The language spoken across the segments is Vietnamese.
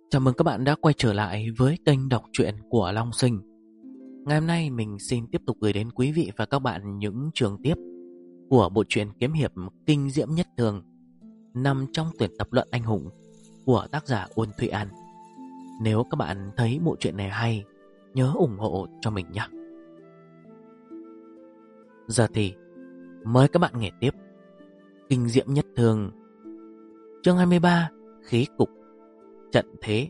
Chào mừng các bạn đã quay trở lại với kênh đọc truyện của Long Sinh. Ngày hôm nay mình xin tiếp tục gửi đến quý vị và các bạn những chương tiếp của bộ truyện kiếm hiệp kinh diễm nhất thường nằm trong tuyển tập Luận Anh Hùng của tác giả Uôn Thụy An. Nếu các bạn thấy bộ truyện này hay, nhớ ủng hộ cho mình nhé. Giờ thì mời các bạn nghe tiếp kinh diễm nhất thường, chương 23, khí cục trận thế.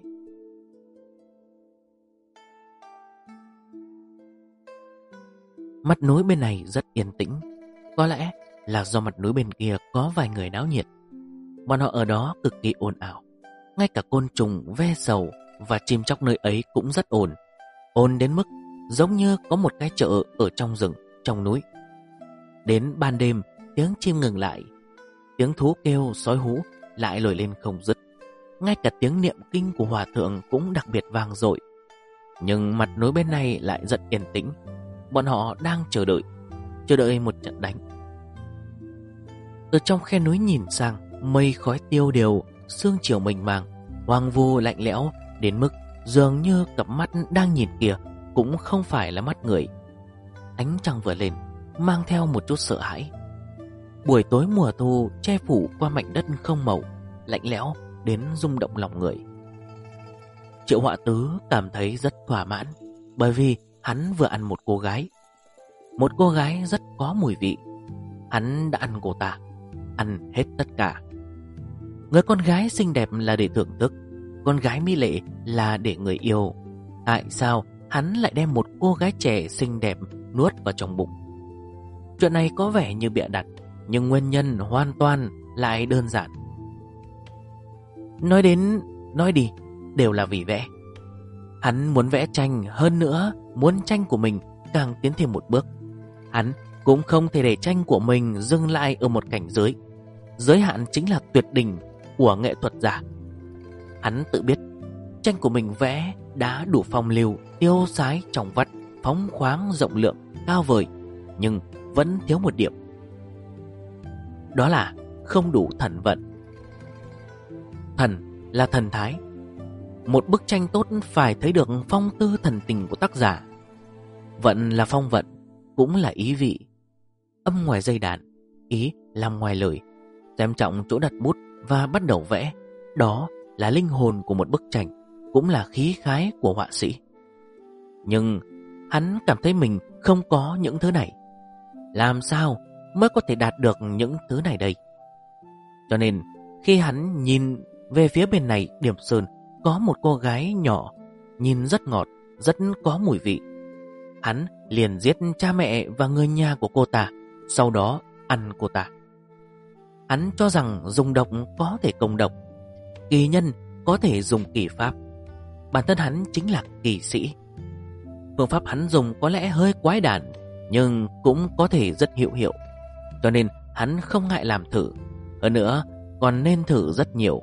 Mặt núi bên này rất yên tĩnh. Có lẽ là do mặt núi bên kia có vài người náo nhiệt. Bọn họ ở đó cực kỳ ồn ào. Ngay cả côn trùng, ve sầu và chim chóc nơi ấy cũng rất ồn. Ồn đến mức giống như có một cái chợ ở trong rừng, trong núi. Đến ban đêm, tiếng chim ngừng lại. Tiếng thú kêu, sói hú lại nổi lên không dứt. Ngay cả tiếng niệm kinh của hòa thượng cũng đặc biệt vang dội. Nhưng mặt núi bên này lại rất yên tĩnh. Bọn họ đang chờ đợi một trận đánh. Từ trong khe núi nhìn sang, mây khói tiêu đều, sương chiều mênh mang, hoang vu lạnh lẽo đến mức dường như cặp mắt đang nhìn kìa cũng không phải là mắt người. Ánh trăng vừa lên, mang theo một chút sợ hãi. Buổi tối mùa thu che phủ qua mảnh đất không màu, lạnh lẽo đến rung động lòng người. Triệu Họa Tứ cảm thấy rất thỏa mãn, bởi vì hắn vừa ăn một cô gái. Một cô gái rất có mùi vị. Hắn đã ăn cô ta, ăn hết tất cả. Người con gái xinh đẹp là để thưởng thức, con gái mỹ lệ là để người yêu. Tại sao hắn lại đem một cô gái trẻ xinh đẹp nuốt vào trong bụng? Chuyện này có vẻ như bịa đặt, nhưng nguyên nhân hoàn toàn lại đơn giản. Nói đi, đều là vì vẽ. Hắn muốn vẽ tranh, hơn nữa muốn tranh của mình càng tiến thêm một bước. Hắn cũng không thể để tranh của mình dừng lại ở một cảnh giới. Giới hạn chính là tuyệt đỉnh của nghệ thuật giả. Hắn tự biết tranh của mình vẽ đã đủ phong lưu, tiêu sái, trong vắt, phóng khoáng, rộng lượng, cao vời, nhưng vẫn thiếu một điểm. Đó là không đủ thần vận. Thần là thần thái. Một bức tranh tốt phải thấy được phong tư thần tình của tác giả. Vận là phong vận, cũng là ý vị. Âm ngoài dây đàn, ý làm ngoài lời. Xem trọng chỗ đặt bút và bắt đầu vẽ. Đó là linh hồn của một bức tranh, cũng là khí khái của họa sĩ. Nhưng hắn cảm thấy mình không có những thứ này. Làm sao mới có thể đạt được những thứ này đây? Cho nên khi hắn nhìn về phía bên này điểm sơn, có một cô gái nhỏ, nhìn rất ngọt, rất có mùi vị. Hắn liền giết cha mẹ và người nhà của cô ta, sau đó ăn cô ta. Hắn cho rằng dùng độc có thể công độc, kỳ nhân có thể dùng kỳ pháp. Bản thân hắn chính là kỳ sĩ. Phương pháp hắn dùng có lẽ hơi quái đản, nhưng cũng có thể rất hữu hiệu. Cho nên hắn không ngại làm thử. Hơn nữa còn nên thử rất nhiều.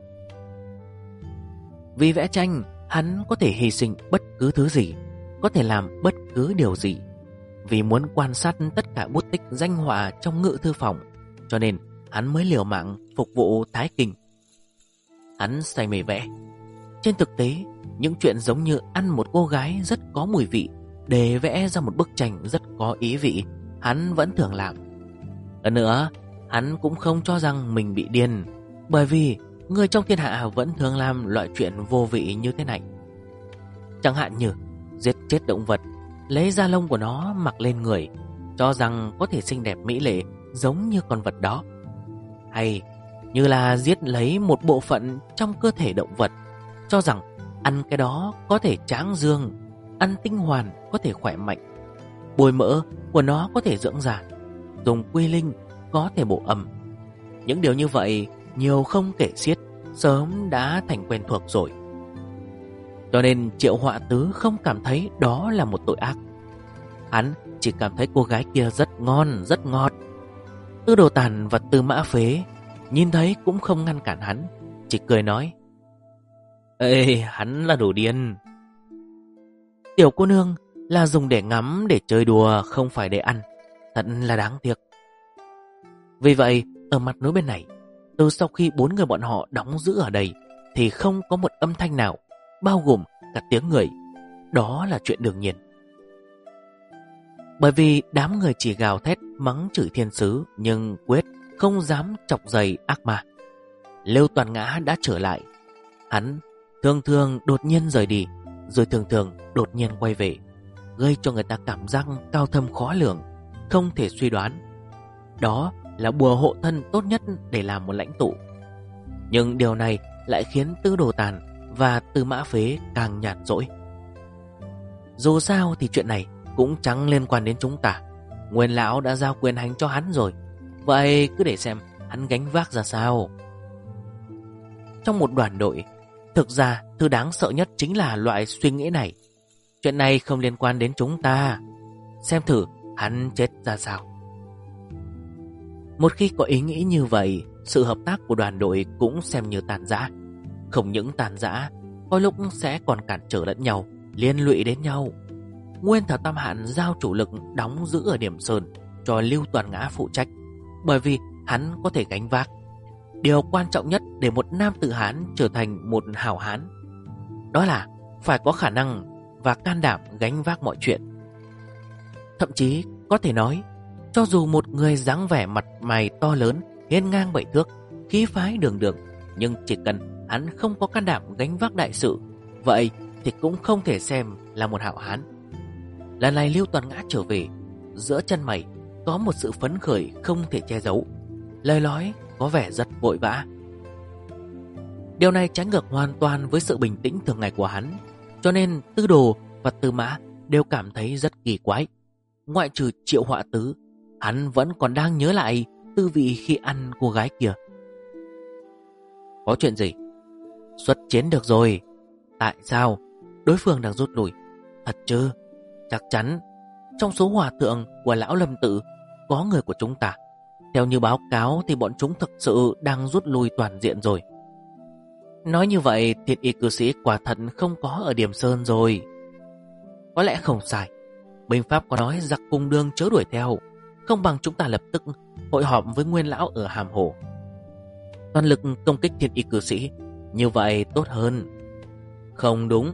Vì vẽ tranh, hắn có thể hy sinh bất cứ thứ gì, có thể làm bất cứ điều gì. Vì muốn quan sát tất cả bút tích danh họa trong ngự thư phòng, cho nên hắn mới liều mạng phục vụ Thái Kinh. Hắn say mê vẽ. Trên thực tế, những chuyện giống như ăn một cô gái rất có mùi vị để vẽ ra một bức tranh rất có ý vị, hắn vẫn thường làm. Hơn nữa, hắn cũng không cho rằng mình bị điên, bởi vì người trong thiên hạ vẫn thường làm loại chuyện vô vị như thế này. Chẳng hạn như giết chết động vật, lấy da lông của nó mặc lên người, cho rằng có thể xinh đẹp mỹ lệ giống như con vật đó. Hay như là giết lấy một bộ phận trong cơ thể động vật, cho rằng ăn cái đó có thể tráng dương, ăn tinh hoàn có thể khỏe mạnh, bồi mỡ của nó có thể dưỡng da, dùng quy linh có thể bổ âm. Những điều như vậy nhiều không kể xiết, sớm đã thành quen thuộc rồi. Cho nên Triệu Họa Tứ không cảm thấy đó là một tội ác. Hắn chỉ cảm thấy cô gái kia rất ngon, rất ngọt. Tư Đồ Tản và Tư Mã Phế nhìn thấy cũng không ngăn cản hắn, chỉ cười nói: "Ê, hắn là đồ điên. Tiểu cô nương là dùng để ngắm, để chơi đùa, không phải để ăn. Thật là đáng tiếc." Vì vậy, ở mặt núi bên này, từ sau khi 4 người bọn họ đóng giữ ở đây thì không có một âm thanh nào, bao gồm cả tiếng người. Đó là chuyện đương nhiên. Bởi vì đám người chỉ gào thét mắng chửi thiên sứ, nhưng quyết không dám chọc giày ác ma. Lưu Toàn Ngã đã trở lại. Hắn thường thường đột nhiên rời đi, rồi thường thường đột nhiên quay về, gây cho người ta cảm giác cao thâm khó lường, không thể suy đoán. Đó là bùa hộ thân tốt nhất để làm một lãnh tụ. Nhưng điều này lại khiến Tư Đồ Tàn và Tư Mã Phế càng nhàn rỗi. Dù sao thì chuyện này cũng chẳng liên quan đến chúng ta. Nguyên lão đã giao quyền hành cho hắn rồi, vậy cứ để xem hắn gánh vác ra sao. Trong một đoàn đội, thực ra thứ đáng sợ nhất chính là loại suy nghĩ này: chuyện này không liên quan đến chúng ta, xem thử hắn chết ra sao. Một khi có ý nghĩ như vậy, sự hợp tác của đoàn đội cũng xem như tàn rã. Không những tàn rã, có lúc sẽ còn cản trở lẫn nhau, liên lụy đến nhau. Nguyên Thảo Tam Hạn giao chủ lực đóng giữ ở Điểm Sơn cho Lưu Toàn Ngã phụ trách, bởi vì hắn có thể gánh vác. Điều quan trọng nhất để một nam tử Hán trở thành một hảo hán, đó là phải có khả năng và can đảm gánh vác mọi chuyện. Thậm chí có thể nói, cho dù một người dáng vẻ mặt mày to lớn, hiên ngang 7 thước, khí phái đường đường, nhưng chỉ cần hắn không có can đảm gánh vác đại sự, vậy thì cũng không thể xem là một hảo hán. Lần này Lưu Toàn Ngã trở về, giữa chân mày có một sự phấn khởi không thể che giấu, lời nói có vẻ rất vội vã. Điều này trái ngược hoàn toàn với sự bình tĩnh thường ngày của hắn, cho nên Tư Đồ và Tư Mã đều cảm thấy rất kỳ quái. Ngoại trừ Triệu Họa Tứ, hắn vẫn còn đang nhớ lại tư vị khi ăn cô gái kia. Có chuyện gì? Xuất chiến được rồi. Tại sao? Đối phương đang rút lui. Thật chứ? Chắc chắn. Trong số hòa thượng của lão Lâm Tự có người của chúng ta. Theo như báo cáo thì bọn chúng thực sự đang rút lui toàn diện rồi. Nói như vậy, Thiên Y cư sĩ quả thật không có ở Điểm Sơn rồi. Có lẽ không sai. Binh pháp có nói giặc cùng đường chớ đuổi theo, không bằng chúng ta lập tức hội họp với Nguyên lão ở Hàm Hồ, toàn lực công kích Thiên Y cư sĩ. Như vậy tốt hơn. Không đúng.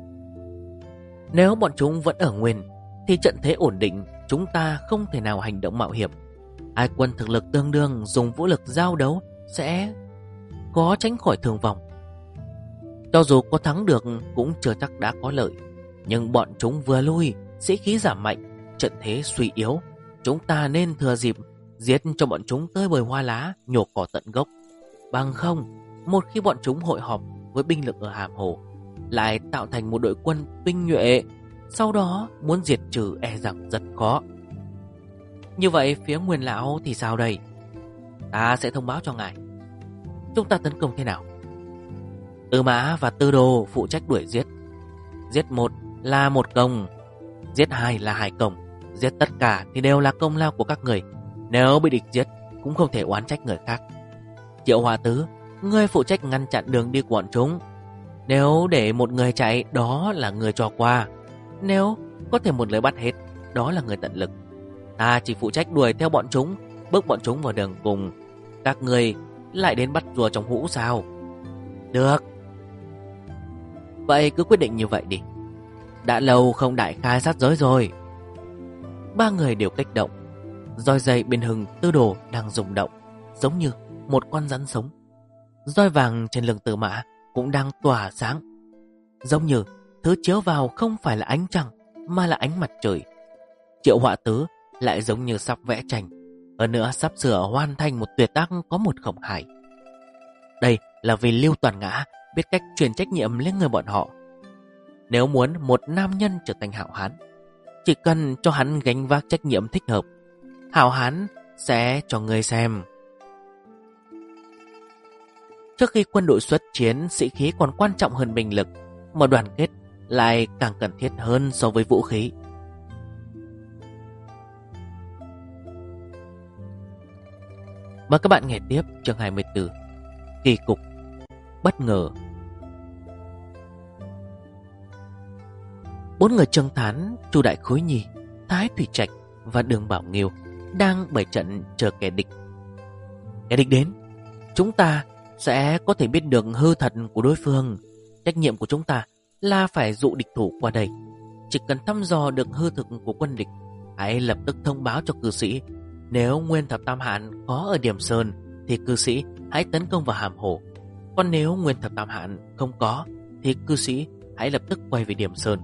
Nếu bọn chúng vẫn ở Nguyên thì trận thế ổn định, chúng ta không thể nào hành động mạo hiểm. Hai quân thực lực tương đương dùng vũ lực giao đấu sẽ có tránh khỏi thương vong. Cho dù có thắng được cũng chưa chắc đã có lợi. Nhưng bọn chúng vừa lui, sĩ khí giảm mạnh, trận thế suy yếu. Chúng ta nên thừa dịp giết cho bọn chúng tơi bời hoa lá, nhổ cỏ tận gốc. Bằng không, một khi bọn chúng hội họp với binh lực ở Hàm Hồ, lại tạo thành một đội quân tinh nhuệ, sau đó muốn diệt trừ e rằng rất khó. Như vậy phía Nguyên lão thì sao đây? Ta sẽ thông báo cho ngài. Chúng ta tấn công thế nào? Tư Mã và Tư Đồ phụ trách đuổi giết. Giết một là một công, giết hai là hai công, giết tất cả thì đều là công lao của các người. Nếu bị địch giết cũng không thể oán trách người khác. Triệu Hòa Tứ, ngươi phụ trách ngăn chặn đường đi của bọn chúng. Nếu để một người chạy, đó là người cho qua. Nếu có thể một lời bắt hết, đó là người tận lực. Ta chỉ phụ trách đuổi theo bọn chúng, bước bọn chúng vào đường cùng. Các người lại đến bắt rùa trong hũ sao? Được. Vậy cứ quyết định như vậy đi. Đã lâu không đại khai sát giới rồi. Ba người đều kích động. Roi dây bên hừng Tư Đồ đang rung động, giống như một con rắn sống. Roi vàng trên lưng Tư Mã cũng đang tỏa sáng, giống như thứ chiếu vào không phải là ánh trăng mà là ánh mặt trời. Triệu Họa Tứ lại giống như sắp vẽ tranh, hơn nữa sắp sửa hoàn thành một tuyệt tác có một không hai. Đây là vì Lưu Toàn Ngã biết cách truyền trách nhiệm lên người bọn họ. Nếu muốn một nam nhân trở thành hảo hán, chỉ cần cho hắn gánh vác trách nhiệm thích hợp, hảo hán sẽ cho người xem. Trước khi quân đội xuất chiến, sĩ khí còn quan trọng hơn binh lực, mà đoàn kết lại càng cần thiết hơn so với vũ khí. Mời các bạn nghe tiếp chương 24. Kỳ cục bất ngờ. 4 người Trương Thán, Chu Đại Khối Nhi, Thái Thủy Trạch và Đường Bảo Nghiêu đang bày trận chờ kẻ địch. Kẻ địch đến, chúng ta sẽ có thể biết được hư thật của đối phương. Trách nhiệm của chúng ta là phải dụ địch thủ qua đây. Chỉ cần thăm dò được hư thực của quân địch, hãy lập tức thông báo cho cư sĩ. Nếu Nguyên Thập Tam Hạn có ở Điểm Sơn thì cư sĩ hãy tấn công vào Hàm Hồ. Còn nếu Nguyên Thập Tam Hạn không có thì cư sĩ hãy lập tức quay về Điểm Sơn.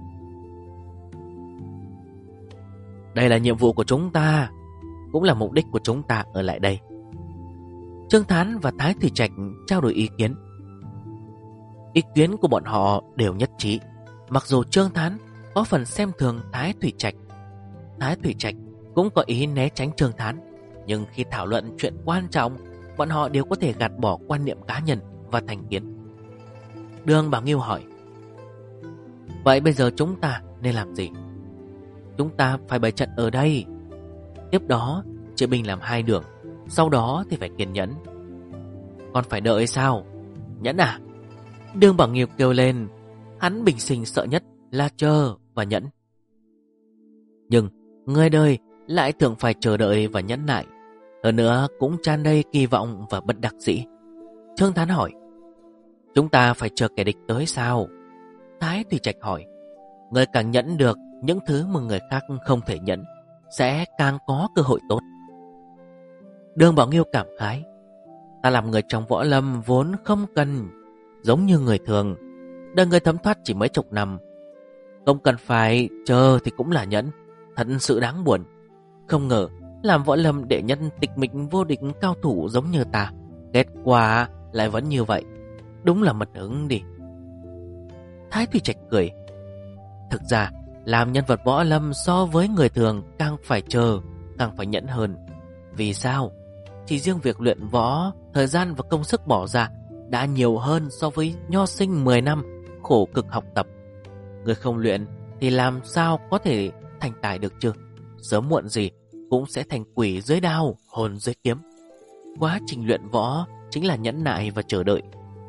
Đây là nhiệm vụ của chúng ta, cũng là mục đích của chúng ta ở lại đây. Trương Thán và Thái Thủy Trạch trao đổi ý kiến. Ý kiến của bọn họ đều nhất trí. Mặc dù Trương Thán có phần xem thường Thái Thủy Trạch, Thái Thủy Trạch cũng có ý né tránh Trương Thán, nhưng khi thảo luận chuyện quan trọng, bọn họ đều có thể gạt bỏ quan niệm cá nhân và thành kiến. Đường Bảo Nghiêu hỏi: vậy bây giờ chúng ta nên làm gì? Chúng ta phải bày trận ở đây. Tiếp đó chia binh làm 2 đường. Sau đó thì phải kiên nhẫn. Còn phải đợi sao? Nhẫn à? Đường Bảo Nghiêu kêu lên. Hắn bình sinh sợ nhất là chờ và nhẫn. Nhưng người đời lại thường phải chờ đợi và nhẫn nại. Hơn nữa cũng tràn đầy kỳ vọng và bất đắc dĩ. Trương Thán hỏi: chúng ta phải chờ kẻ địch tới sao? Thái Thủy Trạch hỏi: người càng nhẫn được những thứ mà người khác không thể nhẫn, sẽ càng có cơ hội tốt. Đường Bảo Nghiêu cảm khái: ta làm người trong võ lâm vốn không cần giống như người thường. Đời người thấm thoát chỉ mấy chục năm, không cần phải chờ thì cũng là nhẫn. Thật sự đáng buồn. Không ngờ làm võ lâm đệ nhân tịch mịch vô địch cao thủ giống như ta, kết quả lại vẫn như vậy. Đúng là mật hứng đi. Thái Thủy Trạch cười: thực ra làm nhân vật võ lâm so với người thường càng phải chờ, càng phải nhẫn hơn. Vì sao? Chỉ riêng việc luyện võ, thời gian và công sức bỏ ra đã nhiều hơn so với nho sinh 10 năm khổ cực học tập. Người không luyện thì làm sao có thể thành tài được chứ? Sớm muộn gì cũng sẽ thành quỷ dưới đao, hồn dưới kiếm. Quá trình luyện võ chính là nhẫn nại và chờ đợi.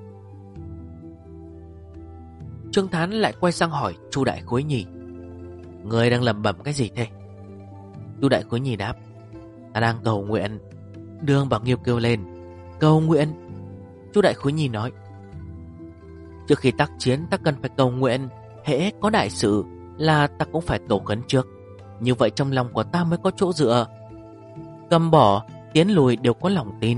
Trương Thán lại quay sang hỏi Chu Đại Khối Nhì: người đang lẩm bẩm cái gì thế? Chu Đại Khối Nhì đáp: ta đang cầu nguyện. Đường Bảo Nghiêu kêu lên: cầu nguyện? Chu Đại Khối Nhì nói: trước khi tác chiến ta cần phải cầu nguyện. Hễ có đại sự là ta cũng phải cầu khấn trước. Như vậy trong lòng của ta mới có chỗ dựa. Cầm bỏ, tiến lùi đều có lòng tin.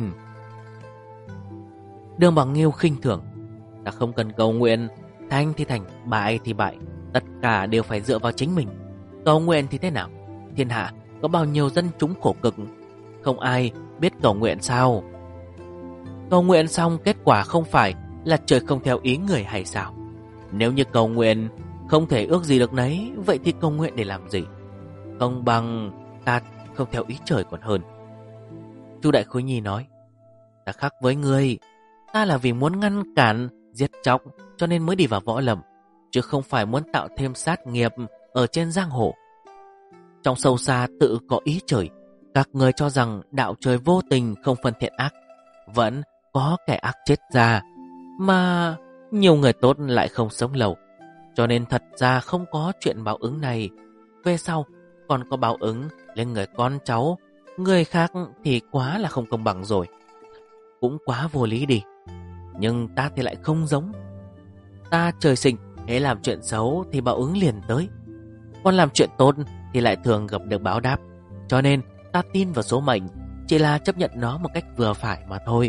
Đường Bảo Nghiêu khinh thường: ta không cần cầu nguyện. Thành thì thành, bại thì bại, tất cả đều phải dựa vào chính mình. Cầu nguyện thì thế nào? Thiên hạ có bao nhiêu dân chúng khổ cực, không ai biết cầu nguyện sao? Cầu nguyện xong kết quả không phải là trời không theo ý người hay sao? Nếu như cầu nguyện không thể ước gì được nấy, vậy thì cầu nguyện để làm gì? Không bằng ta không theo ý trời còn hơn. Chu Đại Khối Nhi nói: ta khác với ngươi. Ta là vì muốn ngăn cản, giết chóc cho nên mới đi vào võ lâm, chứ không phải muốn tạo thêm sát nghiệp ở trên giang hồ. Trong sâu xa tự có ý trời. Các người cho rằng đạo trời vô tình không phân thiện ác, vẫn có kẻ ác chết ra, mà nhiều người tốt lại không sống lâu. Cho nên thật ra không có chuyện báo ứng này. Về sau còn có báo ứng lên người con cháu người khác thì quá là không công bằng rồi. Cũng quá vô lý đi. Nhưng ta thì lại không giống. Ta trời sinh hễ làm chuyện xấu thì báo ứng liền tới, còn làm chuyện tốt thì lại thường gặp được báo đáp. Cho nên ta tin vào số mệnh, chỉ là chấp nhận nó một cách vừa phải mà thôi.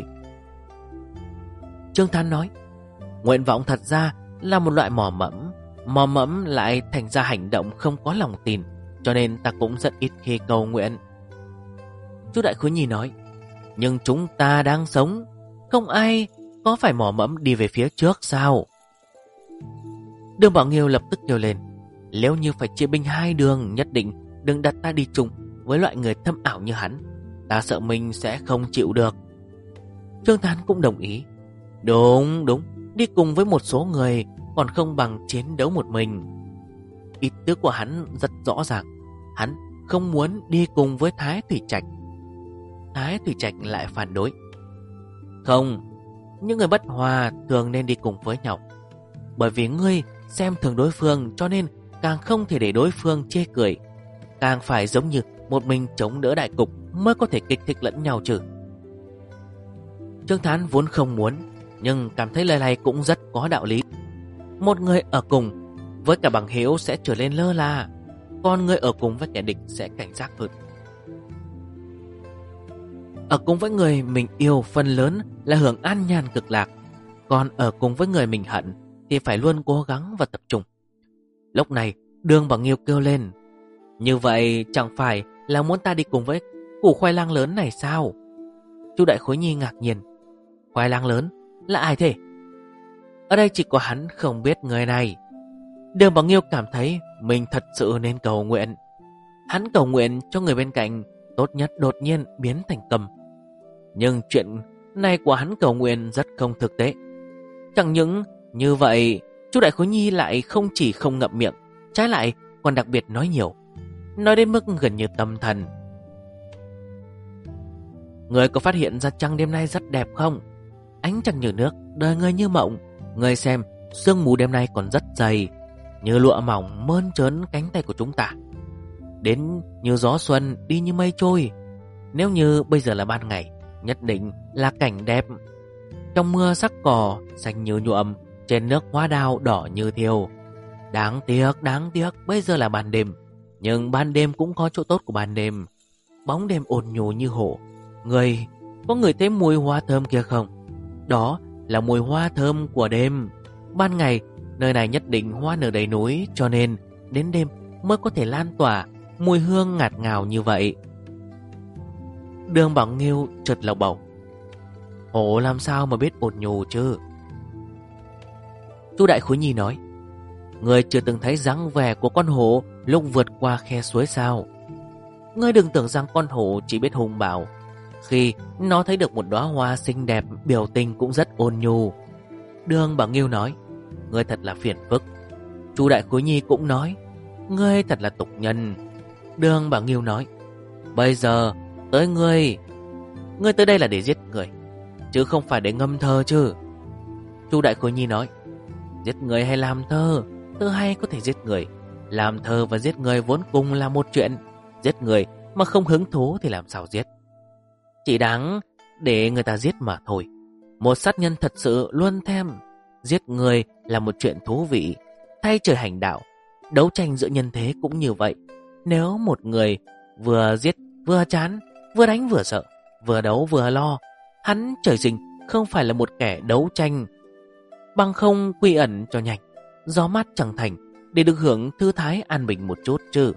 Trương Thán nói: nguyện vọng thật ra là một loại mò mẫm lại thành ra hành động không có lòng tin, cho nên ta cũng rất ít khi cầu nguyện. Chu Đại Khối Nhi nói: nhưng chúng ta đang sống, không ai có phải mò mẫm đi về phía trước sao? Đường Bảo Nghiêu lập tức kêu lên: nếu như phải chia binh 2 đường, nhất định đừng đặt ta đi chung với loại người thâm ảo như hắn. Ta sợ mình sẽ không chịu được. Trương Thán cũng đồng ý: đúng, đi cùng với một số người còn không bằng chiến đấu một mình. Ý tứ của hắn rất rõ ràng. Hắn không muốn đi cùng với Thái Thủy Trạch. Thái Thủy Trạch lại phản đối: không, những người bất hòa thường nên đi cùng với nhau. Bởi vì ngươi xem thường đối phương, cho nên càng không thể để đối phương chê cười. Càng phải giống như một mình chống đỡ đại cục mới có thể kích thích lẫn nhau chứ. Trương Thán vốn không muốn, nhưng cảm thấy lời này cũng rất có đạo lý. Một người ở cùng với cả bằng hữu sẽ trở nên lơ là, còn người ở cùng với kẻ địch sẽ cảnh giác hơn. Ở cùng với người mình yêu phần lớn là hưởng an nhàn cực lạc, còn ở cùng với người mình hận thì phải luôn cố gắng và tập trung. Lúc này Đường Bảo Nghiêu kêu lên: như vậy chẳng phải là muốn ta đi cùng với củ khoai lang lớn này sao? Chu Đại Khối Nhi ngạc nhiên: khoai lang lớn là ai thế? Ở đây chỉ có hắn không biết người này. Đường Bảo Nghiêu cảm thấy mình thật sự nên cầu nguyện. Hắn cầu nguyện cho người bên cạnh tốt nhất đột nhiên biến thành cầm. Nhưng chuyện này của hắn cầu nguyện rất không thực tế. Chẳng những như vậy, Chu Đại Khối Nhi lại không chỉ không ngậm miệng, trái lại còn đặc biệt nói nhiều, nói đến mức gần như tâm thần. Người có phát hiện ra trăng đêm nay rất đẹp không? Ánh trăng như nước, đời người như mộng. Người xem, sương mù đêm nay còn rất dày, như lụa mỏng mơn trớn cánh tay của chúng ta. Đến như gió xuân đi như mây trôi. Nếu như bây giờ là ban ngày, nhất định là cảnh đẹp. Trong mưa sắc cỏ xanh như nhuộm, trên nước hoa đào đỏ như thiêu. Đáng tiếc bây giờ là ban đêm. Nhưng ban đêm cũng có chỗ tốt của ban đêm. Bóng đêm ồn nhù như hổ. Có người thấy mùi hoa thơm kia không? Đó là mùi hoa thơm của đêm. Ban ngày nơi này nhất định hoa nở đầy núi, cho nên đến đêm mới có thể lan tỏa mùi hương ngạt ngào như vậy. Đường Bảo Nghiêu chợt lầu bầu: hổ làm sao mà biết ồn nhù chứ? Chu Đại Khối Nhi nói: người chưa từng thấy dáng vẻ của con hổ lúc vượt qua khe suối sao? Ngươi đừng tưởng rằng con hổ chỉ biết hùng bạo. Khi nó thấy được một đóa hoa xinh đẹp, biểu tình cũng rất ôn nhu. Đường Bảo Nghiêu nói: ngươi thật là phiền phức. Chu Đại Khối Nhi cũng nói: ngươi thật là tục nhân. Đường Bảo Nghiêu nói: bây giờ tới ngươi tới đây là để giết người, chứ không phải để ngâm thơ chứ. Chu Đại Khối Nhi nói: giết người hay làm thơ? Thơ hay có thể giết người, làm thơ và giết người vốn cùng là một chuyện. Giết người mà không hứng thú thì làm sao giết? Chỉ đáng để người ta giết mà thôi. Một sát nhân thật sự luôn thèm. Giết người là một chuyện thú vị. Thay trời hành đạo, đấu tranh giữa nhân thế cũng như vậy. Nếu một người vừa giết vừa chán, vừa đánh vừa sợ, vừa đấu vừa lo, hắn trời sinh không phải là một kẻ đấu tranh. Bằng không quy ẩn cho nhanh, gió mát chẳng thành, để được hưởng thư thái an bình một chút chứ.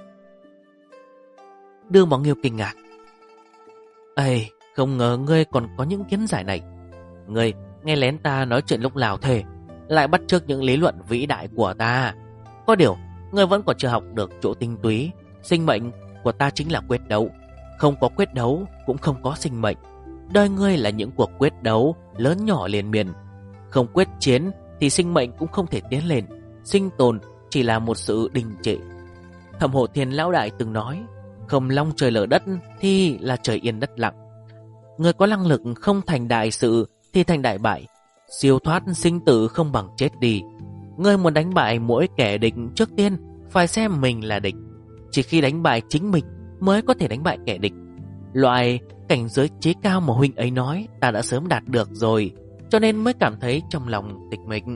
Đường Bảo Nghiêu kinh ngạc: ây, không ngờ ngươi còn có những kiến giải này. Ngươi nghe lén ta nói chuyện lúc nào thế, lại bắt chước những lý luận vĩ đại của ta. Có điều ngươi vẫn còn chưa học được chỗ tinh túy. Sinh mệnh của ta chính là quyết đấu. Không có quyết đấu cũng không có sinh mệnh. Đời ngươi là những cuộc quyết đấu lớn nhỏ liên miên. Không quyết chiến thì sinh mệnh cũng không thể tiến lên. Sinh tồn chỉ là một sự đình trệ. Thẩm Hổ Thiền lão đại từng nói: không long trời lở đất thì là trời yên đất lặng. Người có năng lực không thành đại sự thì thành đại bại. Siêu thoát sinh tử không bằng chết đi. Người muốn đánh bại mỗi kẻ địch, trước tiên phải xem mình là địch. Chỉ khi đánh bại chính mình mới có thể đánh bại kẻ địch. Loại cảnh giới trí cao mà huynh ấy nói ta đã sớm đạt được rồi, cho nên mới cảm thấy trong lòng tịch mịch.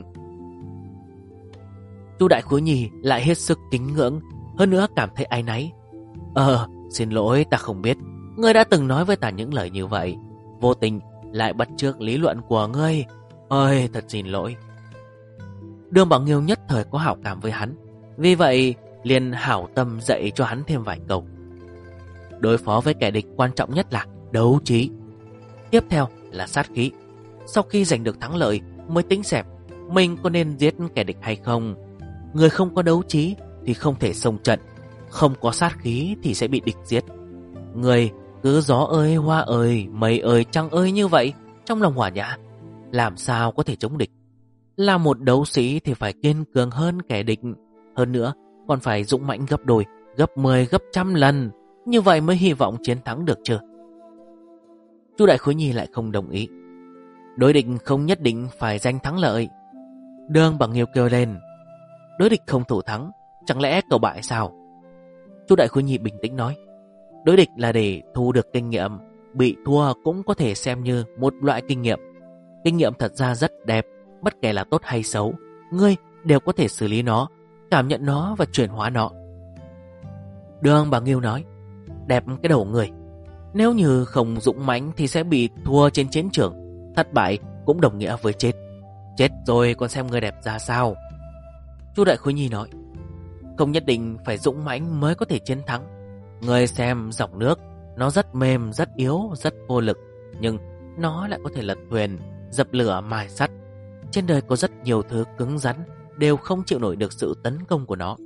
Chu Đại Khối Nhi lại hết sức kính ngưỡng, hơn nữa cảm thấy áy náy. Xin lỗi, ta không biết ngươi đã từng nói với ta những lời như vậy, vô tình lại bắt chước lý luận của ngươi. Ôi, thật xin lỗi. Đường Bảo Nghiêu nhất thời có hảo cảm với hắn, vì vậy liền hảo tâm dạy cho hắn thêm vài câu. Đối phó với kẻ địch quan trọng nhất là đấu trí, tiếp theo là sát khí. Sau khi giành được thắng lợi mới tính xem mình có nên giết kẻ địch hay không. Người không có đấu trí thì không thể xông trận, không có sát khí thì sẽ bị địch giết. Người cứ gió ơi, hoa ơi, mây ơi, trăng ơi như vậy, trong lòng hòa nhã, làm sao có thể chống địch. Là một đấu sĩ thì phải kiên cường hơn kẻ địch, hơn nữa còn phải dũng mãnh gấp đôi, gấp 10, gấp trăm lần, như vậy mới hy vọng chiến thắng được chứ. Chu Đại Khối Nhi lại không đồng ý. Đối địch không nhất định phải giành thắng lợi. Đường Bảo Nghiêu kêu lên: đối địch không thủ thắng, chẳng lẽ cậu bại sao? Chu Đại Khối Nhi bình tĩnh nói: đối địch là để thu được kinh nghiệm, bị thua cũng có thể xem như một loại kinh nghiệm. Kinh nghiệm thật ra rất đẹp, bất kể là tốt hay xấu, ngươi đều có thể xử lý nó, cảm nhận nó và chuyển hóa nó. Đường Bảo Nghiêu nói, đẹp cái đầu người. Nếu như không dũng mãnh thì sẽ bị thua trên chiến trường. Thất bại cũng đồng nghĩa với chết. Chết rồi còn xem người đẹp ra sao. Chu Đại Khối Nhi nói, không nhất định phải dũng mãnh mới có thể chiến thắng. Người xem dòng nước, nó rất mềm, rất yếu, rất vô lực, nhưng nó lại có thể lật thuyền, dập lửa mài sắt. Trên đời có rất nhiều thứ cứng rắn đều không chịu nổi được sự tấn công của nó.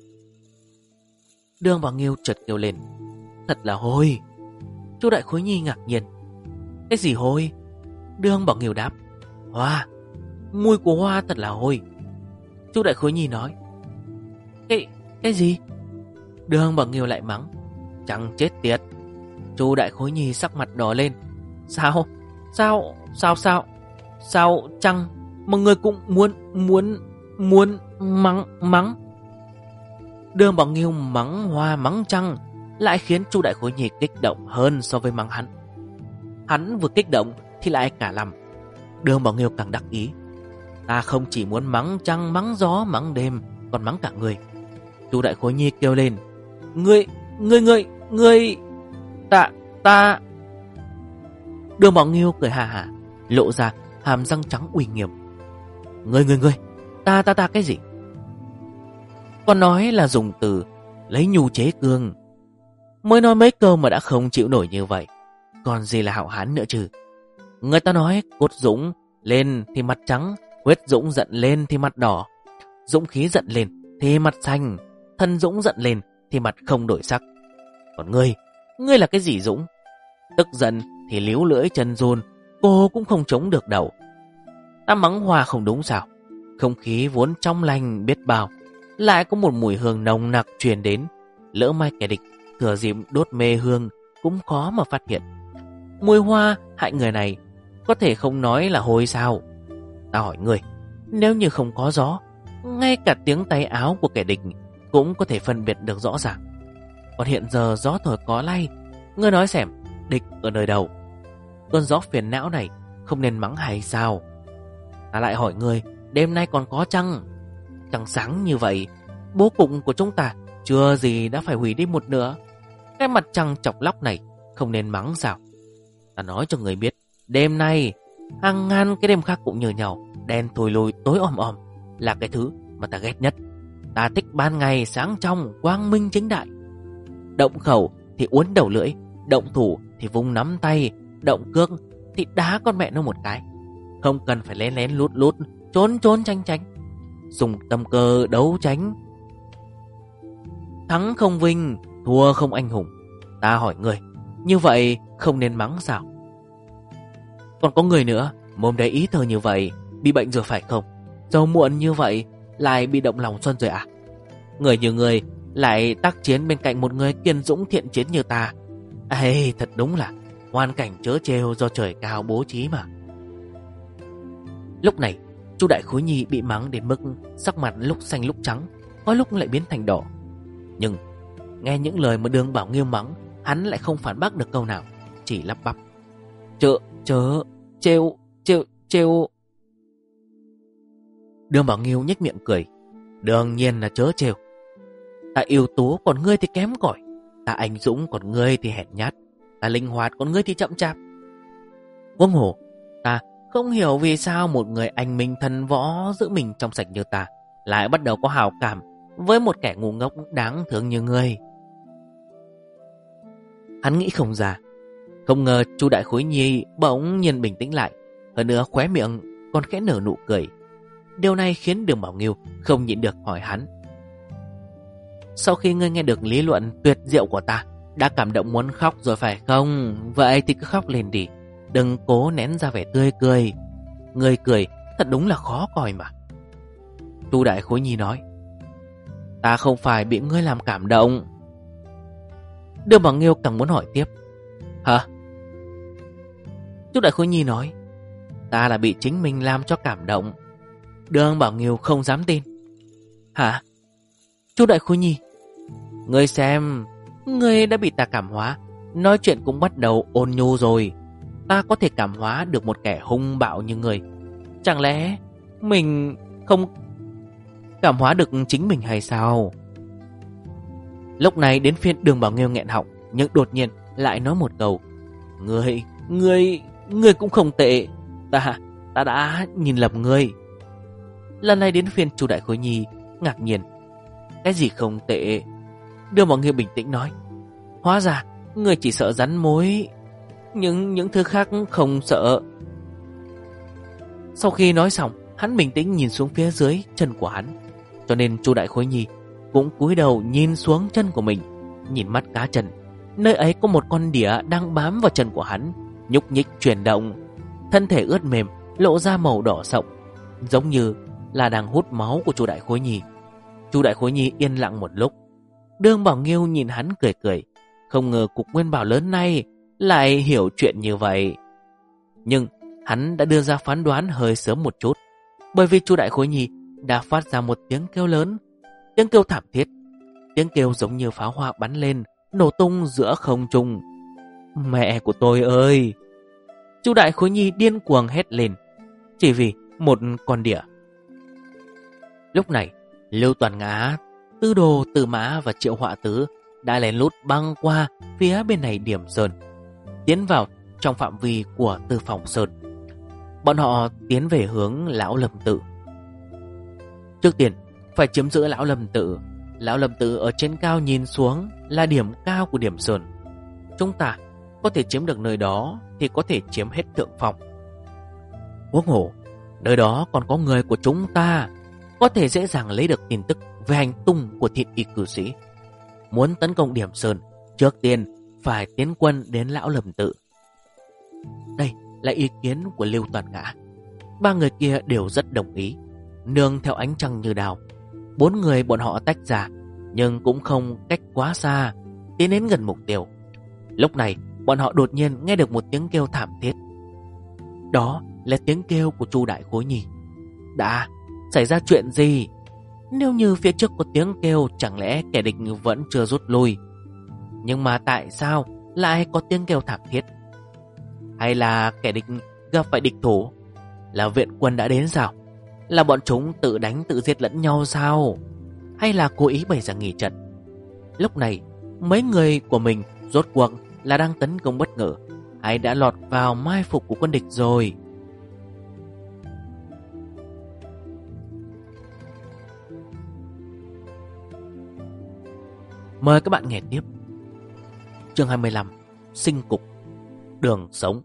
Đường Bảo Nghiêu chợt kêu lên, thật là hôi. Chu Đại Khối Nhi ngạc nhiên, cái gì hôi? Đường Bảo Nghiêu đáp, hoa. Mùi của hoa thật là hôi. Chu Đại Khối Nhi nói, cái gì? Đường Bảo Nghiêu lại mắng, chẳng chết tiệt. Chu Đại Khối Nhi sắc mặt đỏ lên, sao chăng mà người cũng muốn mắng. Đường Bảo Nghiêu mắng hoa mắng trăng lại khiến Chu Đại Khối Nhi kích động hơn so với mắng hắn. Hắn vừa kích động thì lại cả lầm. Đường Bảo Nghiêu càng đắc ý, ta không chỉ muốn mắng trăng, mắng gió, mắng đêm, còn mắng cả người. Chu Đại Khối Nhi kêu lên, ngươi, ta. Đường Bảo Nghiêu cười hà hà, lộ ra hàm răng trắng uy nghiêm. Ngươi, ta cái gì? Còn nói là dùng từ lấy nhu chế cương. Mới nói mấy câu mà đã không chịu nổi như vậy, còn gì là hảo hán nữa chứ? Người ta nói cốt dũng lên thì mặt trắng, huyết dũng giận lên thì mặt đỏ, dũng khí giận lên thì mặt xanh, thân dũng giận lên thì mặt không đổi sắc. Còn ngươi là cái gì dũng? Tức giận thì líu lưỡi chân run, cô cũng không chống được đầu. Ta mắng hoa không đúng sao? Không khí vốn trong lành biết bao, lại có một mùi hương nồng nặc truyền đến. Lỡ may kẻ địch thừa dịp đốt mê hương cũng khó mà phát hiện. Mùi hoa hại người này có thể không nói là hôi sao? Ta hỏi người, nếu như không có gió, ngay cả tiếng tay áo của kẻ địch cũng có thể phân biệt được rõ ràng. Còn hiện giờ gió thổi có lay, ngươi nói xem địch ở nơi đâu? Cơn gió phiền não này không nên mắng hay sao? Ta lại hỏi ngươi, đêm nay còn có trăng? Trăng sáng như vậy, bố cục của chúng ta chưa gì đã phải hủy đi một nửa. Cái mặt trăng chọc lóc này không nên mắng sao? Ta nói cho người biết, đêm nay hàng ngàn cái đêm khác cũng như nhau, đen thui lùi tối om om là cái thứ mà ta ghét nhất. Ta thích ban ngày sáng trong, quang minh chính đại. Động khẩu thì uốn đầu lưỡi, động thủ thì vung nắm tay, động cước thì đá con mẹ nó một cái. Không cần phải lén lén lút lút, trốn trốn tránh tránh, dùng tâm cơ đấu tránh. Thắng không vinh, thua không anh hùng. Ta hỏi người, như vậy không nên mắng sao? Còn có người nữa, mồm đầy ý thơ như vậy, bị bệnh rồi phải không? Dâu muộn như vậy lại bị động lòng xuân rồi à? Người như người lại tác chiến bên cạnh một người kiên dũng thiện chiến như ta. Ê, thật đúng là hoàn cảnh trớ trêu do trời cao bố trí mà. Lúc này Chu Đại Khối Nhi bị mắng đến mức sắc mặt lúc xanh lúc trắng, có lúc lại biến thành đỏ. Nhưng nghe những lời mà Đường Bảo Nghiêu mắng, hắn lại không phản bác được câu nào, chỉ lắp bắp, trêu. Đường Bảo Nghiêu nhếch miệng cười, đương nhiên là trớ trêu. Ta ưu tú còn ngươi thì kém cỏi, ta anh dũng còn ngươi thì hèn nhát, ta linh hoạt còn ngươi thì chậm chạp. Huống hồ ta không hiểu vì sao một người anh minh thần võ giữ mình trong sạch như ta lại bắt đầu có hào cảm với một kẻ ngu ngốc đáng thương như ngươi. Hắn nghĩ không ra, không ngờ Chu Đại Khối Nhi bỗng nhiên bình tĩnh lại, hơn nữa khóe miệng còn khẽ nở nụ cười. Điều này khiến Đường Bảo Nghiêu không nhịn được hỏi hắn, sau khi ngươi nghe được lý luận tuyệt diệu của ta, đã cảm động muốn khóc rồi phải không? Vậy thì cứ khóc lên đi, đừng cố nén ra vẻ tươi cười. Ngươi cười thật đúng là khó coi mà. Chu Đại Khối Nhi nói, ta không phải bị ngươi làm cảm động. Đường Bảo Nghiêu càng muốn hỏi tiếp. Hả? Chu Đại Khối Nhi nói, ta là bị chính mình làm cho cảm động. Đường Bảo Nghiêu không dám tin. Hả? Chu Đại Khối Nhi, ngươi xem, ngươi đã bị ta cảm hóa, nói chuyện cũng bắt đầu ôn nhu rồi. Ta có thể cảm hóa được một kẻ hung bạo như ngươi, chẳng lẽ mình cảm hóa được chính mình hay sao? Lúc này đến phiên Đường Bảo Nghiêu nghẹn họng, nhưng đột nhiên lại nói một câu: Ngươi cũng không tệ. Ta đã nhìn lầm ngươi. Lần này đến phiên Chu Đại Khối Nhi ngạc nhiên: Cái gì không tệ? Đường Bảo Nghiêu bình tĩnh nói: Hóa ra ngươi chỉ sợ rắn mối, nhưng những thứ khác không sợ. Sau khi nói xong, hắn bình tĩnh nhìn xuống phía dưới chân của hắn, cho nên Chu Đại Khối Nhi cũng cúi đầu nhìn xuống chân của mình. Nhìn mắt cá chân, nơi ấy có một con đỉa đang bám vào chân của hắn, nhúc nhích chuyển động, thân thể ướt mềm, lộ ra màu đỏ sậm, giống như là đang hút máu của Chu Đại Khối Nhi. Chu Đại Khối Nhi yên lặng một lúc. Đường Bảo Nghiêu nhìn hắn cười cười, không ngờ cục Nguyên Bảo lớn này lại hiểu chuyện như vậy. Nhưng hắn đã đưa ra phán đoán hơi sớm một chút, bởi vì Chu Đại Khối Nhi đã phát ra một tiếng kêu lớn, tiếng kêu thảm thiết, tiếng kêu giống như pháo hoa bắn lên, nổ tung giữa không trung. Mẹ của tôi ơi! Chu Đại Khối Nhi điên cuồng hét lên, chỉ vì một con đỉa. Lúc này, Lưu Toàn Ngã, Tư Đồ, Tư Mã và Triệu Họa Tứ đã lén lút băng qua phía bên này Điểm Sơn, tiến vào trong phạm vi của Tư Phòng Sơn. Bọn họ tiến về hướng Lão Lâm Tự. Trước tiên phải chiếm giữ Lão Lâm Tự. Lão Lâm Tự ở trên cao nhìn xuống là điểm cao của Điểm Sơn. Chúng ta có thể chiếm được nơi đó thì có thể chiếm hết thượng phòng. Huống hồ nơi đó còn có người của chúng ta, có thể dễ dàng lấy được tin tức về hành tung của Thiện Y cư sĩ. Muốn tấn công Điểm Sơn, trước tiên phải tiến quân đến Lão Lâm Tự. Đây là ý kiến của Lưu Toàn Ngã. Ba người kia đều rất đồng ý. Nương theo ánh trăng như đào, bốn người bọn họ tách ra, nhưng cũng không cách quá xa, tiến đến gần mục tiêu. Lúc này bọn họ đột nhiên nghe được một tiếng kêu thảm thiết. Đó là tiếng kêu của Chu Đại Khối Nhi. Đã xảy ra chuyện gì? Nếu như phía trước có tiếng kêu, chẳng lẽ kẻ địch vẫn chưa rút lui? Nhưng mà tại sao lại có tiếng kêu thảm thiết? Hay là kẻ địch gặp phải địch thủ? Là viện quân đã đến sao? Là bọn chúng tự đánh tự giết lẫn nhau sao? Hay là cố ý bày ra nghỉ trận? Lúc này mấy người của mình rốt cuộc là đang tấn công bất ngờ, hay đã lọt vào mai phục của quân địch rồi? Mời các bạn nghe tiếp. Chương 25: Sinh cục, đường sống.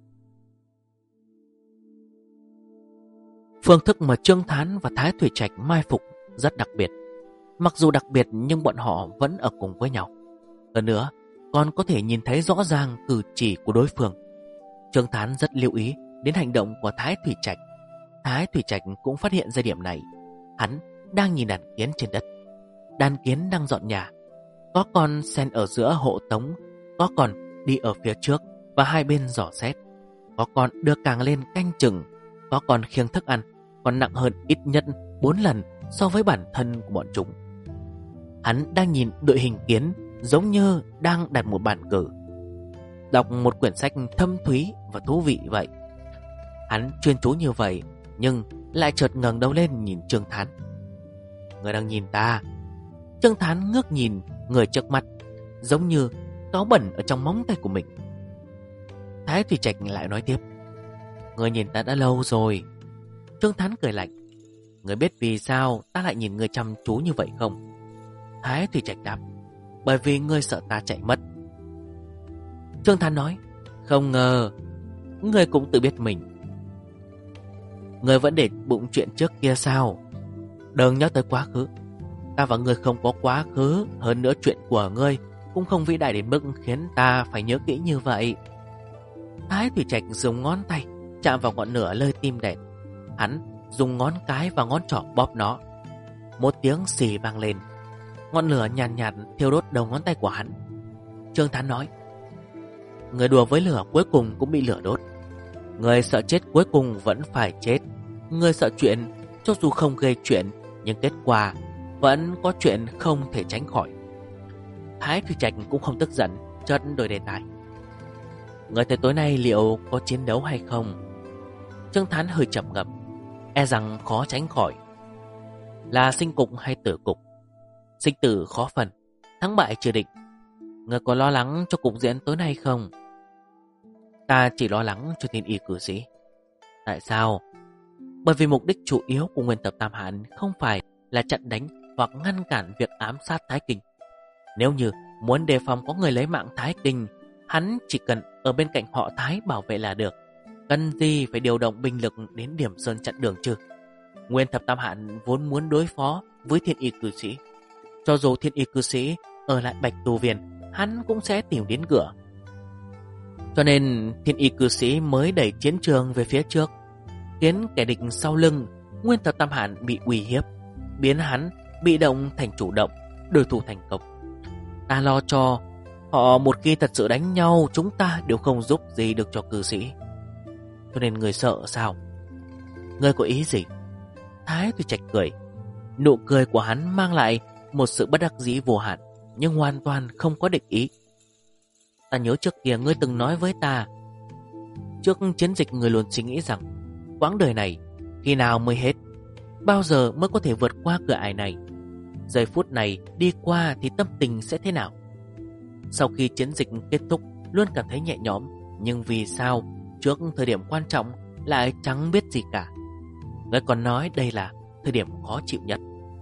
Phương thức mà Trương Thán và Thái Thủy Trạch mai phục rất đặc biệt. Mặc dù đặc biệt nhưng bọn họ vẫn ở cùng với nhau. Hơn nữa, còn có thể nhìn thấy rõ ràng cử chỉ của đối phương. Trương Thán rất lưu ý đến hành động của Thái Thủy Trạch. Thái Thủy Trạch cũng phát hiện ra điểm này. Hắn đang nhìn đàn kiến trên đất. Đàn kiến đang dọn nhà. Có con xen ở giữa hộ tống, có con đi ở phía trước và hai bên dò xét, có con đưa càng lên canh chừng, có con khiêng thức ăn còn nặng hơn ít nhất 4 lần so với bản thân của bọn chúng. Hắn đang nhìn đội hình kiến giống như đang đặt một bàn cờ, đọc một quyển sách thâm thúy và thú vị vậy. Hắn chuyên chú như vậy, nhưng lại chợt ngẩng đầu lên nhìn Trương Thán. Người đang nhìn ta. Trương Thán ngước nhìn người trước mặt, giống như có bẩn ở trong móng tay của mình. Thái Thủy Trạch lại nói tiếp: Người nhìn ta đã lâu rồi. Trương Thán cười lạnh: Người biết vì sao ta lại nhìn người chăm chú như vậy không? Thái Thủy Trạch đáp: Bởi vì ngươi sợ ta chạy mất. Trương Thán nói: Không ngờ ngươi cũng tự biết mình. Ngươi vẫn để bụng chuyện trước kia sao? Đừng nhắc tới quá khứ. Ta và ngươi không có quá khứ. Hơn nữa chuyện của ngươi cũng không vĩ đại đến mức khiến ta phải nhớ kỹ như vậy. Thái Thủy Trạch dùng ngón tay chạm vào ngọn lửa lơi tim đèn. Hắn dùng ngón cái và ngón trỏ bóp nó. Một tiếng xì vang lên. Ngọn lửa nhàn nhạt thiêu đốt đầu ngón tay của hắn. Trương Thán nói: Người đùa với lửa cuối cùng cũng bị lửa đốt. Người sợ chết cuối cùng vẫn phải chết. Người sợ chuyện cho dù không gây chuyện, nhưng kết quả vẫn có chuyện không thể tránh khỏi. Thái Thủy Trạch cũng không tức giận, chợt đổi đề tài: Người thấy tối nay liệu có chiến đấu hay không? Trương Thán hơi chậm ngập: E rằng khó tránh khỏi. là sinh cục hay tử cục. Sinh tử khó phân, thắng bại chưa định. Ngươi có lo lắng cho cục diện tối nay không? Ta chỉ lo lắng cho thiên y cử sĩ. Tại sao? Bởi vì mục đích chủ yếu của Nguyên Thập Tam Hán không phải là chặn đánh hoặc ngăn cản việc ám sát Thái Kinh. Nếu như muốn đề phòng có người lấy mạng Thái Kinh, hắn chỉ cần ở bên cạnh họ Thái bảo vệ là được. Cần gì phải điều động binh lực đến Điểm Sơn chặn đường chứ? Nguyên Thập Tam Hán vốn muốn đối phó với thiên y cư sĩ. Cho dù thiên y cư sĩ ở lại Bạch Tu Viên, hắn cũng sẽ tìm đến cửa. Cho nên thiên y cư sĩ mới đẩy chiến trường về phía trước, khiến kẻ địch sau lưng Nguyên Thập Tam Hán bị uy hiếp, biến hắn bị động thành chủ động, đối thủ thành công. Ta lo cho họ một khi thật sự đánh nhau, chúng ta đều không giúp gì được cho cư sĩ. Cho nên người sợ sao? Ngươi có ý gì? Thái Thủy Trạch cười. Nụ cười của hắn mang lại một sự bất đắc dĩ vô hạn, nhưng hoàn toàn không có địch ý. Ta nhớ trước kia ngươi từng nói với ta, trước chiến dịch ngươi luôn suy nghĩ rằng quãng đời này khi nào mới hết, bao giờ mới có thể vượt qua cửa ải này. Giây phút này đi qua thì tâm tình sẽ thế nào? Sau khi chiến dịch kết thúc luôn cảm thấy nhẹ nhõm, nhưng vì sao trước thời điểm quan trọng lại chẳng biết gì cả? Ngươi còn nói đây là thời điểm khó chịu nhất.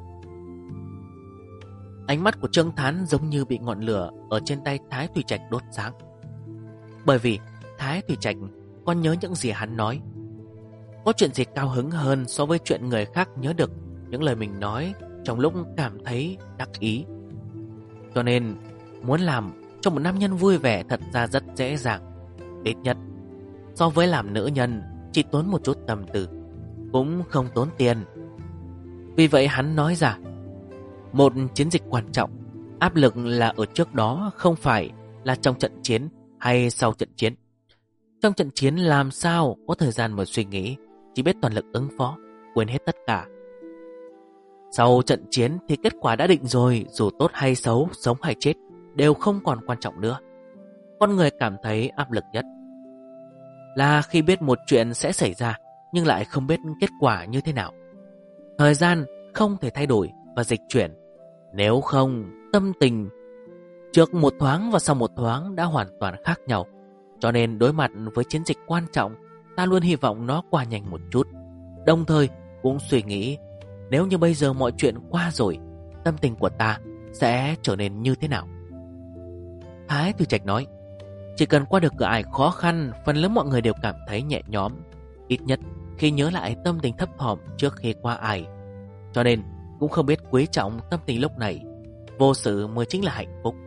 Ánh mắt của Trương Thán giống như bị ngọn lửa ở trên tay Thái Thủy Trạch đốt sáng. Bởi vì Thái Thủy Trạch còn nhớ những gì hắn nói. Có chuyện gì cao hứng hơn so với chuyện người khác nhớ được những lời mình nói trong lúc cảm thấy đắc ý. Cho nên muốn làm cho một nam nhân vui vẻ thật ra rất dễ dàng. Ít nhất so với làm nữ nhân chỉ tốn một chút tâm tư, cũng không tốn tiền. Vì vậy hắn nói ra, một chiến dịch quan trọng, áp lực là ở trước đó, không phải là trong trận chiến hay sau trận chiến. Trong trận chiến làm sao có thời gian mà suy nghĩ, chỉ biết toàn lực ứng phó, quên hết tất cả. Sau trận chiến thì kết quả đã định rồi, dù tốt hay xấu, sống hay chết đều không còn quan trọng nữa. Con người cảm thấy áp lực nhất là khi biết một chuyện sẽ xảy ra nhưng lại không biết kết quả như thế nào. Thời gian không thể thay đổi và dịch chuyển, nếu không tâm tình trước một thoáng và sau một thoáng đã hoàn toàn khác nhau. Cho nên đối mặt với chiến dịch quan trọng, ta luôn hy vọng nó qua nhanh một chút, đồng thời cũng suy nghĩ nếu như bây giờ mọi chuyện qua rồi, tâm tình của ta sẽ trở nên như thế nào. Thái Thủy Trạch nói, chỉ cần qua được cửa ải khó khăn, phần lớn mọi người đều cảm thấy nhẹ nhõm, ít nhất khi nhớ lại tâm tình thấp thỏm trước khi qua ải. Cho nên cũng không biết quý trọng tâm tình lúc này, vô sự mới chính là hạnh phúc.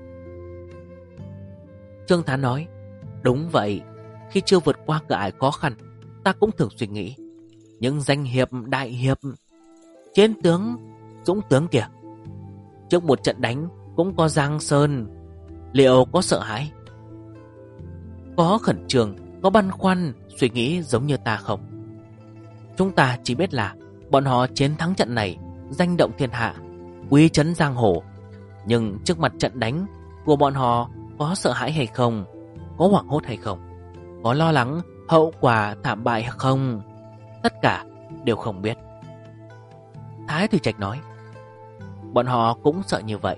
Trương Thán nói, đúng vậy, khi chưa vượt qua cửa ải khó khăn, ta cũng thường suy nghĩ, những danh hiệp, đại hiệp, chiến tướng, dũng tướng kìa, trước một trận đánh cũng có giang sơn, liệu có sợ hãi, có khẩn trương, có băn khoăn, suy nghĩ giống như ta không? Chúng ta chỉ biết là bọn họ chiến thắng trận này, danh động thiên hạ, uy chấn giang hồ. Nhưng trước mặt trận đánh của bọn họ, có sợ hãi hay không, có hoảng hốt hay không, có lo lắng hậu quả thảm bại hay không, tất cả đều không biết. Thái Thủy Trạch nói, bọn họ cũng sợ như vậy.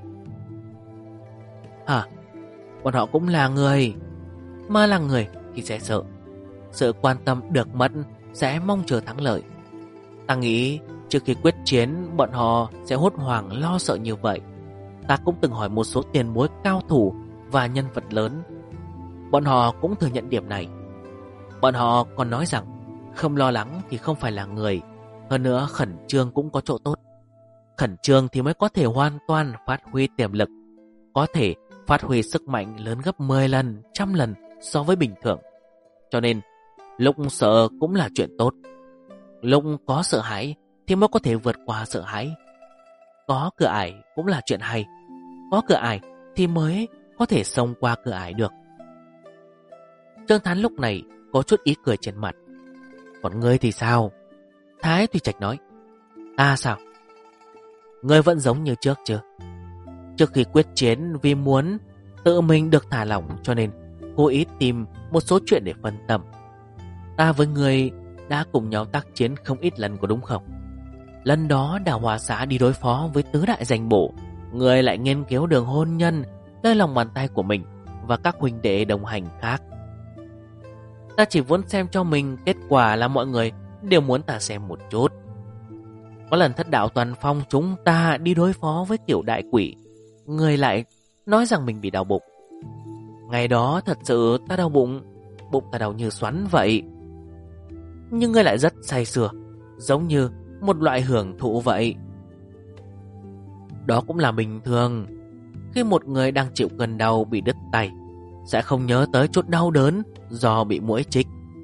Hả? Bọn họ cũng là người, mà là người thì sẽ sợ. Sự quan tâm được mất sẽ mong chờ thắng lợi. Ta nghĩ trước khi quyết chiến bọn họ sẽ hốt hoảng lo sợ như vậy. Ta cũng từng hỏi một số tiền bối cao thủ và nhân vật lớn, bọn họ cũng thừa nhận điểm này. Bọn họ còn nói rằng không lo lắng thì không phải là người. Hơn nữa khẩn trương cũng có chỗ tốt. Khẩn trương thì mới có thể hoàn toàn phát huy tiềm lực, có thể phát huy sức mạnh lớn gấp 10 lần, 100 lần so với bình thường. Cho nên lúc sợ cũng là chuyện tốt. Lúc có sợ hãi thì mới có thể vượt qua sợ hãi. Có cửa ải cũng là chuyện hay. Có cửa ải thì mới có thể xông qua cửa ải được. Trương Thán lúc này có chút ý cười trên mặt. Còn ngươi thì sao? Thái Thủy Trạch nói, ta sao? Ngươi vẫn giống như trước chứ? Trước khi quyết chiến, vì muốn tự mình được thả lỏng cho nên cố ý tìm một số chuyện để phân tâm. Ta với ngươi đã cùng nhau tác chiến không ít lần, có đúng không? Lần đó Đào Hoa Xã đi đối phó với tứ đại danh bổ, người lại nghiên cứu đường hôn nhân nơi lòng bàn tay của mình và các huynh đệ đồng hành khác. Ta chỉ muốn xem cho mình, kết quả là mọi người đều muốn ta xem một chút. Có lần Thất Đạo Toàn Phong chúng ta đi đối phó với kiểu đại quỷ, người lại nói rằng mình bị đau bụng. Ngày đó thật sự ta đau bụng, bụng ta đau như xoắn vậy. Nhưng người lại rất say sưa, giống như một loại hưởng thụ vậy. Đó cũng là bình thường. Khi một người đang chịu cơn đau bị đứt tay, sẽ không nhớ tới chút đau đớn do bị muỗi chích.